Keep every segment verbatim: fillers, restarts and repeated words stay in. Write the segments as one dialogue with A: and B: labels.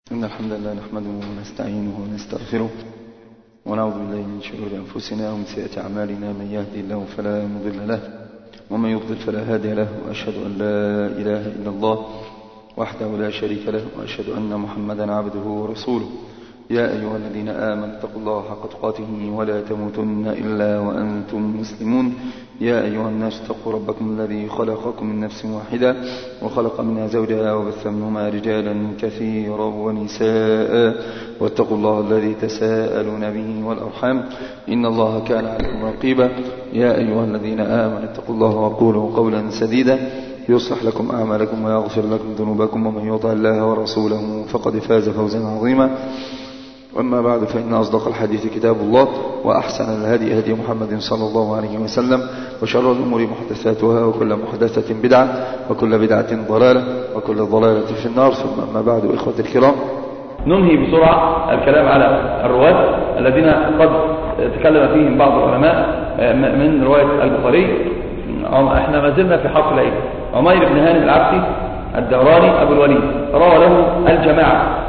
A: إن الحمد لله نحمده ونستعينه ونستغفره ونعوذ بالله من شرور أنفسنا ومن سيئات أعمالنا. من يهدي الله فلا مضل له ومن يضلل فلا هادي له، وأشهد أن لا إله إلا الله وحده لا شريك له، وأشهد أن محمدا عبده ورسوله. يا أيها الذين آمنوا اتقوا الله حق تقاته ولا تموتن إلا وأنتم مسلمون. يا أيها الناس اتقوا ربكم الذي خلقكم من نفس واحدة وخلق منها زوجها وبث منهما رجالا كثيرا ونساء، واتقوا الله الذي تساءلون به والأرحام إن الله كان عليكم رقيبا. يا أيها الذين آمنوا اتقوا الله وقولوا قولا سديدا يصلح لكم أعمالكم ويغفر لكم ذنوبكم، ومن يطع الله ورسوله فقد فاز فوزا عظيما. وأما بعد، فإن أصدق الحديث كتاب الله، وأحسن الهدي هدي محمد صلى الله عليه وسلم، وشر الأمور محدثاتها، وكل محدثة بدعة، وكل بدعة ضلالة، وكل ضلالة في النار. ثم أما بعد، إخوة الكرام،
B: ننهي بسرعة الكلام على الرواة الذين قد تكلم فيهم بعض العلماء من رواية البخاري. احنا ما زلنا في حرف العين. عمير بن هانئ العبسي الدوراني أبو الوليد روى له الجماعة،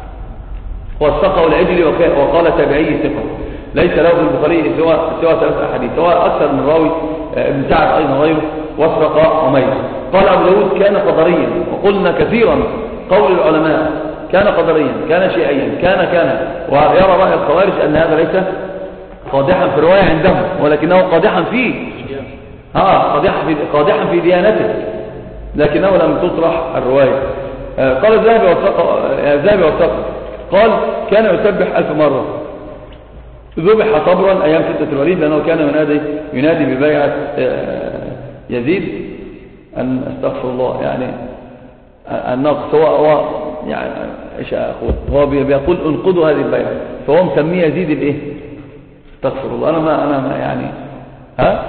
B: وثقه العجلي وقال تابعي ثقة، ليس له في البخاري سوى سوى ثلاث أحاديث، سواء أكثر من راوي ابن سعد أيضا غيره وثق عمير. قال أبو داود كان قدريا، وقلنا كثيرا قول العلماء كان قدريا، كان شيئيا، كان كان ويرى رأي الخوارج أن هذا ليس قادحا في الرواية عندهم، ولكنه قادحا فيه ها قادحا في قادحا في ديانته، لكنه لم تطرح الرواية. قال الذهبي وثقه الذهبي وثقه قال كان يسبح ألف مرة. ذبح صبرا أيام ستة الوليد، لأنه كان ينادي ينادي ببيعة يزيد أن استغفر الله، يعني النقص هو هو يعني ايش اخوه هو بيقول انقضوا هذه البيعة، فهو مسميه يزيد الايه؟ استغفر الله. انا ما انا ما يعني ها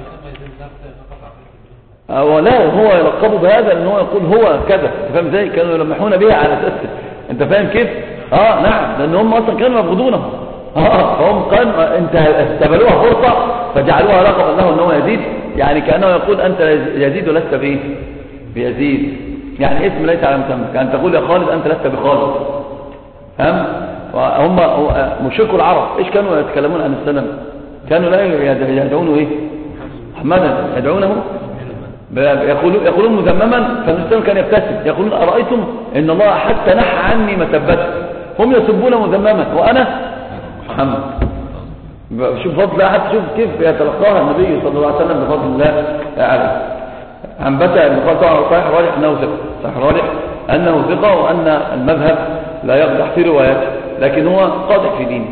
B: هو لا هو يلقبه بهذا لأنه يقول هو كذا، فاهم ازاي؟ كانوا يلمحون بها على اساس، انت فاهم كيف؟ اه نعم، لان هم اصلا كانوا يبغضونه، اه فهم كان انت استبلوها فرصه فجعلوها لقبا له انه يزيد، يعني كانه يقول انت يزيد ولست بايه؟ بيزيد، يعني اسم ليس على مسمى، كان تقول يا خالد انت لست بخالد، فهم؟ وهم مشركوا العرب ايش كانوا يتكلمون عن السلام؟ كانوا لا يدعونه ايه؟ محمدا، يدعونه يقولون يقولون مذمما، فالمسلم كان يبتسم يقولون أرأيتم إن الله حتى نحى عني مسبته، هم يسبون مذمما وأنا محمد. شوف فضل أحد، شوف كيف يتلقاها النبي صلى الله عليه وسلم بفضل الله عليه. عن بتا أن قال صحيح راجح أنه ثقة، صحيح راجح أنه ثقة، وأن المذهب لا يقدح في رواياته، لكن هو قادح في دينه.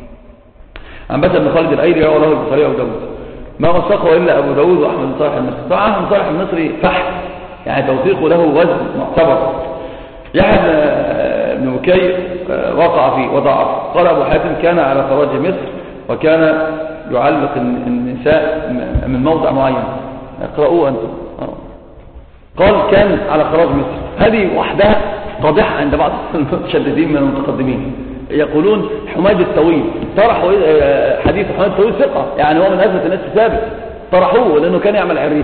B: عن بتا بن خالد الأيلي رواه له البخاري وأبو داود، ما وثقه إلا أبو داود وأحمد بن صالح المصري. طبعا أحمد بن صالح المصري فحل، يعني توثيقه له وزن معتبر. يحيى بن بكير وقع فيه وضعف. قال أبو حاتم كان على خراج مصر، وكان يعلق النساء من موضع معين. اقرأوه أنتم. قال كان على خراج مصر، هذه وحدها قادحة عند بعض المتشددين من المتقدمين. يقولون حماد الطويل، طرحوا حديث حماد الطويل ثقة، يعني هو من أثبت الناس ثابت، طرحوه لأنه كان يعمل عريف،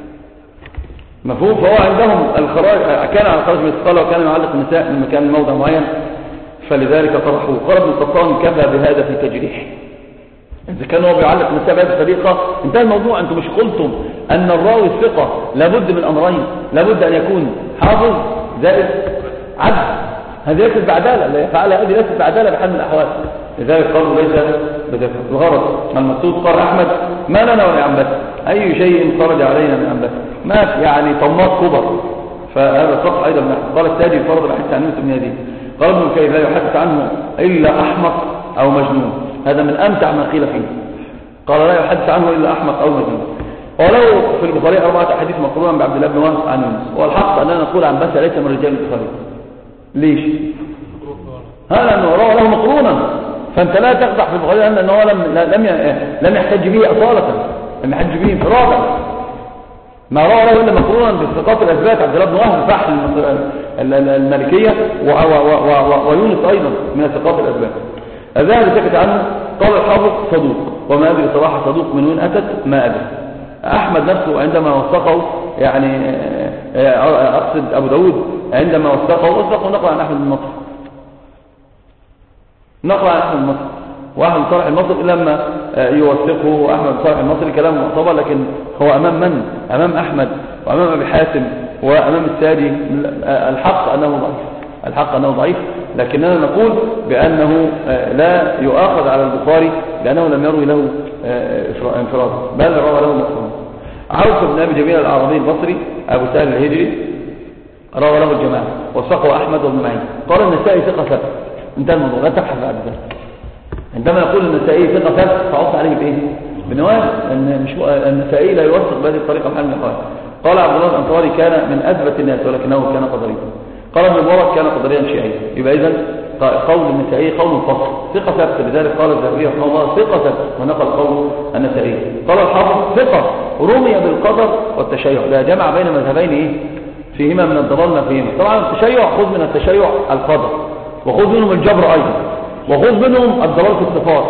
B: مفهوم؟ فهو عندهم الخراج كان على خراج مصر، قال وكان يعلق النساء من مكان موضع معين، فلذلك طرحوه. قال ابن القطان كفى بهذا في تجريح، إذا كان هو بيعلق النساء بهذه الطريقة انتهى الموضوع. أنتم مش قلتم أن الراوي الثقة لابد من أمرين، لابد أن يكون حافظ زائد عدل، هذه ليست بعدالة، لا يفعل هذه ليست بعدالة بحال من الأحوال، لذلك قالوا ليس بدفع. الغرض المقصود قال أحمد ما لنا ولا عنبت أي شيء خرج علينا من عنبت، ما يعني طماط كبر، فهذا صح أيضا من أحمد. قال التاجي فرض الحديث عن يوسف بن يزيد، قال ابن كيف لا يحدث عنه إلا أحمق أو مجنون، هذا من أمتع ما قيل فيه. قال لا يحدث عنه إلا أحمق أو مجنون. ولو في البخاري أربعة أحاديث مقرونا بعبد الله بن وهب عن يونس، والحق أننا نقول عن بس ليس من رجال البخاري. ليش؟ هذا لأنه روى له مقرونا، فأنت لا تقطع في البخاري أنه لم لم لم يحتج به أصالة، لم يحتج به انفرادا، ما روى له إلا مقرونا بالثقات الأثبات عبد الله بن وهب فحل المالكية ويونس أيضا من الثقات الأثبات. الذهبي سكت عنه. قال الحافظ صدوق، وما أدري صراحة صدوق من وين أتت ما أدري. أحمد نفسه عندما وثقه، يعني أقصد أبو داود عندما وثقه وثقه نقل عن أحمد بن نصر، نقرأ عن أحمد المصري، وأحمد صالح المصري لما يوثقه وأحمد صالح المصري كلامه معتبر، لكن هو أمام من؟ أمام أحمد وأمام أبي حاتم وأمام السادي. الحق أنه ضعيف، الحق أنه ضعيف، لكننا نقول بأنه لا يؤاخذ على البخاري لأنه لم يروي له انفرادا، بل روى له مقصودا. عوف بن أبي جميل الأعرابي البصري أبو سهل الهجري روى له الجماعة وثقه أحمد وابن معين. قال النسائي ثقة ثبت، انتهى الموضوع، لا تبحث بعد ذلك. عندما يقول النسائي ثقة ثبت فعص عليه بإيه؟ بنواه، أن مش النسائي لا يوثق بهذه الطريقة محل النقاش. قال عبد الله الأنصاري كان من أثبت الناس ولكنه كان قدريا. قال ابن مبارك كان قدريا شيعيا. يبقى إذن قول النسائي قول فصل ثقة ثبت، لذلك قال الذهبي رحمه الله ثقة ثبت ونقل قول النسائي. قال الحافظ ثقة رمي بالقدر والتشيع، لا جمع بين مذهبين إيه؟ فيهما من الضلال ما فيهما. طبعا التشيع خذ من التشيع القدر، وخذ منهم الجبر أيضا، وخذ منهم الضلال في الصفات،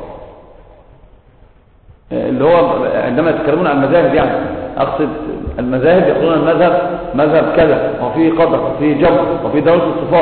B: اللي هو عندما يتكلمون عن المذاهب، يعني أقصد المذاهب يقولون المذهب مذهب كذا وفيه قدر وفيه جبر وفيه ضلال في الصفات،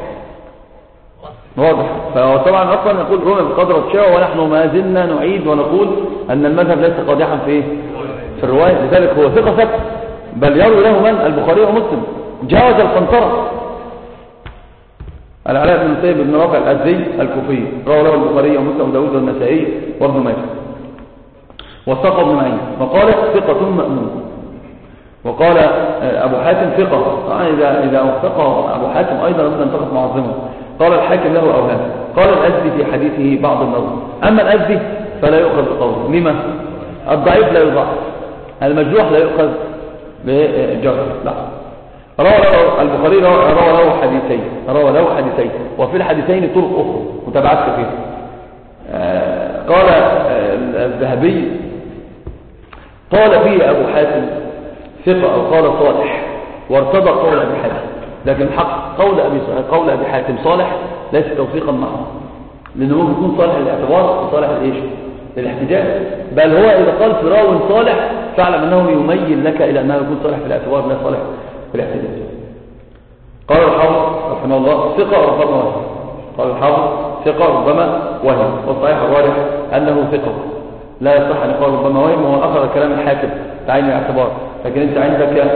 B: واضح. فطبعا أصلا نقول رمي بالقدر والتشيع، ونحن ما زلنا نعيد ونقول أن المذهب ليس قادحا في في الرواية، لذلك هو ثقة ثبت، بل يروي له من؟ البخاري ومسلم، جاوز القنطرة. العلاء بن المسيب بن رافع الأزدي الكوفي روى له البخاري ومسلم وداود والنسائي وابن ماجه. وثقه ابن معين وقال ثقة مأمون. وقال أبو حاتم ثقة، إذا إذا وثقه أبو حاتم أيضا لابد أن تقف معظمه. قال الحاكم له أوهام. قال الأزدي في حديثه بعض النظر، أما الأزدي فلا يؤخذ بقوله. لما؟ الضعيف لا يضاعف، المجروح لا يؤخذ بجرح. لا، روى له البخاري روى له حديثين روى له حديثين وفي الحديثين طرق أخرى متابعات كثيرة. قال الذهبي قال فيه أبو حاتم ثقة أو قال صالح، وارتضى قول أبي حاتم، لكن الحق قول أبي قول أبي حاتم صالح ليس توثيقا معه، لأنه ممكن يكون صالح للاعتبار وصالح لإيش؟ للاحتجاج. بل هو إذا قال في راو صالح فاعلم أنه يميل لك إلى أنه يكون صالح في الاعتبار لا صالح في الاحتجاج. قال الحافظ رحمه الله ثقة ربما وهم. قال الحافظ ثقة ربما وهم، والصحيح الراجح أنه ثقة، لا يصح أن يقال ربما وهم، وهو أخذ كلام الحاكم بعين الاعتبار. لكن أنت عندك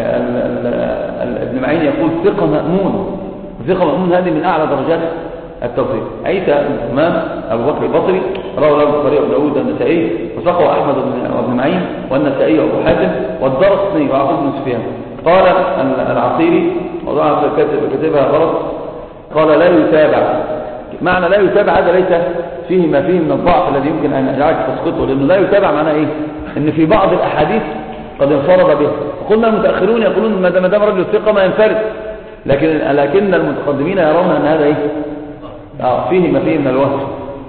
B: ابن معين يقول ثقة مأمون، ثقة مأمون هذه من أعلى درجات التوثيق. عيسى الإمام أبو بكر البصري روى له البخاري وأبو داود والنسائي، وثقه أحمد وابن معين والنسائي وأبو حاتم والدارقطني وعبد بن سفيان. قال العصيري موضوعها كتبها غلط، قال لا يتابع. معنى لا يتابع هذا ليس فيه ما فيه من الضعف الذي يمكن أن يجعلك تسقطه، لأنه لا يتابع معناه إيه؟ إن في بعض الأحاديث قد انفرد بها. وقلنا المتأخرون يقولون ما دام رجل الثقة ما ينفرد، لكن لكن المتقدمين يرون أن هذا إيه؟ آه فيه ما فيه من الوهم.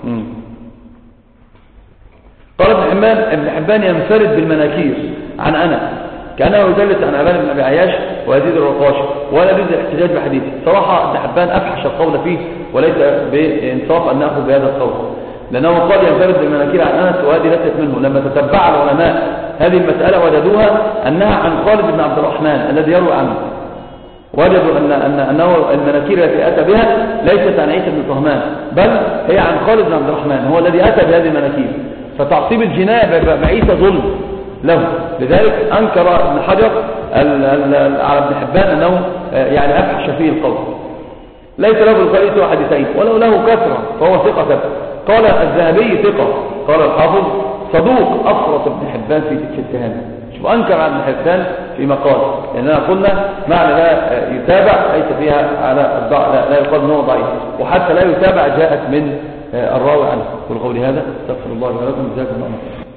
B: قال ابن حبان ابن حبان ينفرد بالمناكير عن أنس، كأنه يدلس عن عبان بن أبي عياش ويزيد الرقاشي، ولا يجوز الاحتجاج بحديثه. صراحة ابن حبان أفحش القول فيه، وليس بإنصاف أن نأخذ بهذا القول، لأنه قال ينفرد بالمناكير عن أنس، وهذه ليست منه. لما تتبع العلماء هذه المسألة وجدوها أنها عن خالد بن عبد الرحمن الذي يروي عنه، وجدوا أن أن أنه المناكير التي أتى بها ليست عن عيسى بن طهمان، بل هي عن خالد بن عبد الرحمن، هو الذي أتى بهذه المناكير. فتعصيب الجناية بعيسى ظلم له، لذلك أنكر ابن حجر على ابن حبان أنه يعني أفحش فيه القول. ليس له بالقرية سوى حديثين ولو له كثرة فهو ثقة ثبت. قال الذهبي ثقة، قال الحافظ صدوق أفرط ابن حبان في اتهامه. شوف أنكر عن ابن حبان في مقال، لأننا قلنا معنى لا يتابع ليس فيها على الضع، لا, لا يقال أنه ضعيف، وحتى لا يتابع جاءت من الراوي عنه. قل قولي هذا استغفر الله ولكم، جزاكم الله خيرا.